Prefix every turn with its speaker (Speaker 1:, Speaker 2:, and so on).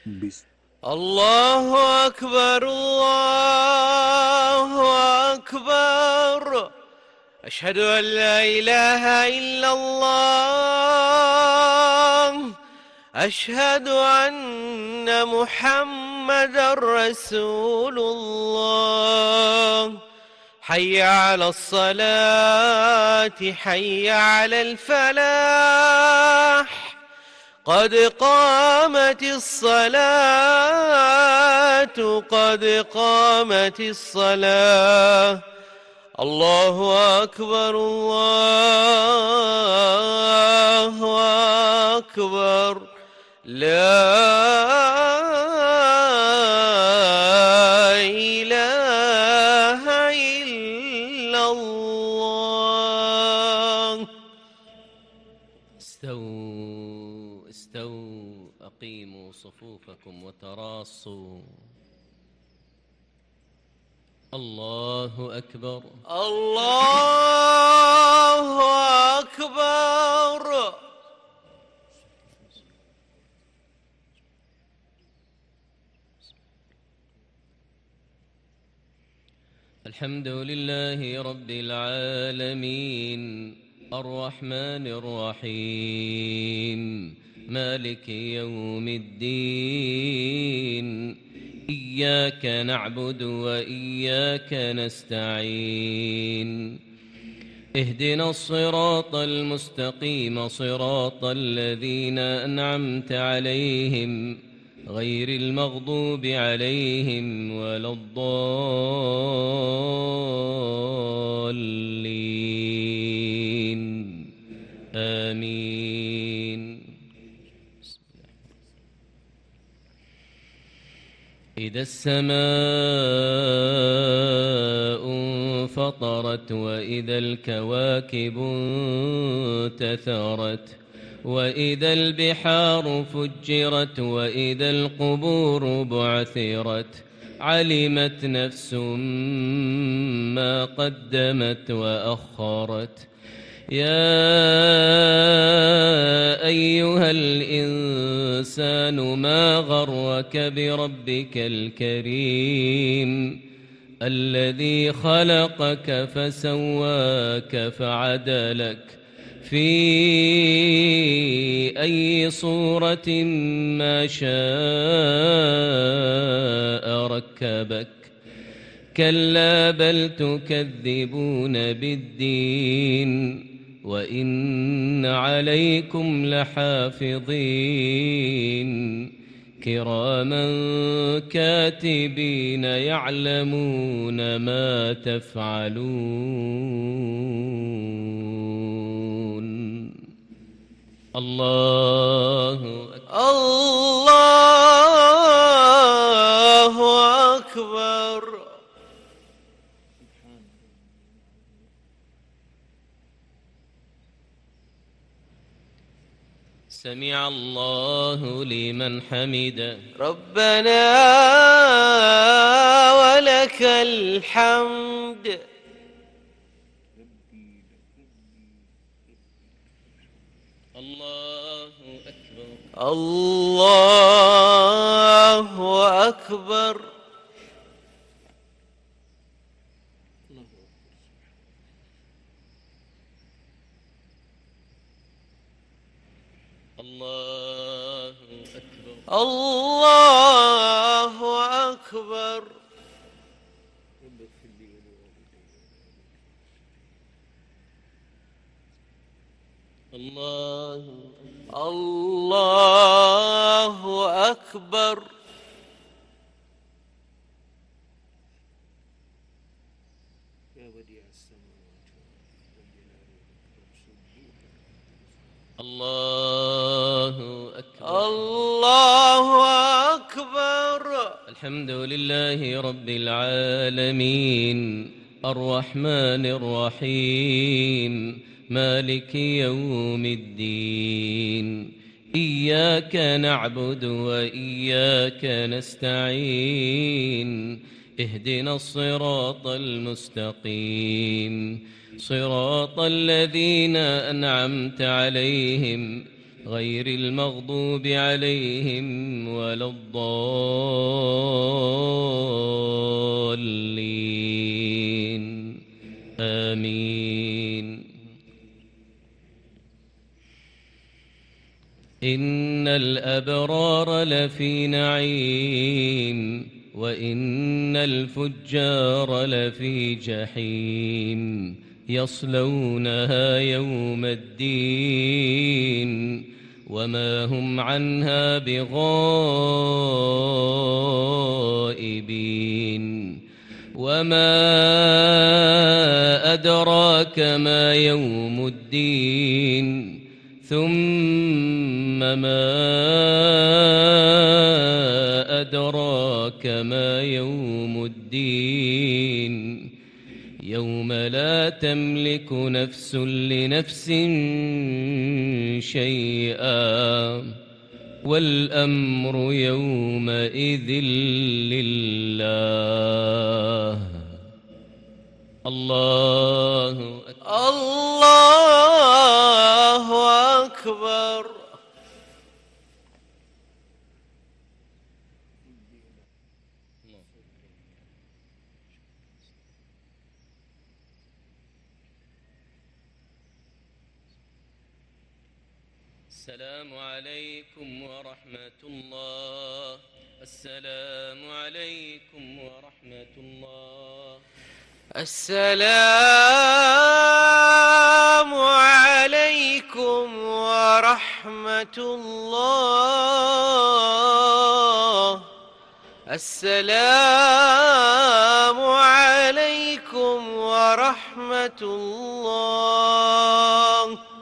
Speaker 1: بسم
Speaker 2: الله أكبر الله أكبر. أشهد أن لا إله إلا الله. أشهد أن محمدا رسول الله. حي على الصلاة حي على الفلاح. قد قامت الصلاة قد قامت الصلاة. الله أكبر الله أكبر. لا إله إلا الله. استووا استووا أقيموا صفوفكم وتراصوا. الله أكبر الله أكبر. الحمد لله رب العالمين الرحمن الرحيم مالك يوم الدين. إياك نعبد وإياك نستعين. اهدنا الصراط المستقيم صراط الذين أنعمت عليهم غير المغضوب عليهم ولا الضالين. آمين. إذا السماء انفطرت وإذا الكواكب انتثرت وإذا البحار فجرت وإذا القبور بعثرت علمت نفس ما قدمت وأخرت. يا أيها الإنسان ما غرك بربك الكريم الذي خلقك فسواك فعدلك في أي صورة ما شاء ركبك. كلا بل تكذبون بالدين وإن عليكم لحافظين كراما كاتبين يعلمون ما تفعلون. الله أكبر الله أكبر. سمع الله لمن حمده. ربنا ولك الحمد. الله أكبر الله أكبر. الله أكبر الله أكبر. الله الله أكبر. الله أكبر الله أكبر. الحمد لله رب العالمين الرحمن الرحيم مالك يوم الدين. إياك نعبد وإياك نستعين. اهدنا الصراط المستقيم صراط الذين أنعمت عليهم غير المغضوب عليهم ولا الضالين آمين. إن الأبرار لفي نعيم وإن الفجار لفي جحيم يصلونها يوم الدين وما هم عنها بغائبين. وما أدراك ما يوم الدين ثم ما أدراك ما يوم الدين يوم لا تملك نفس لنفس شيئا والأمر يومئذ لله. الله أكبر.
Speaker 1: الله أكبر.
Speaker 2: السلام عليكم ورحمة الله. السلام عليكم ورحمة الله.
Speaker 1: السلام عليكم ورحمة الله. السلام عليكم ورحمة الله.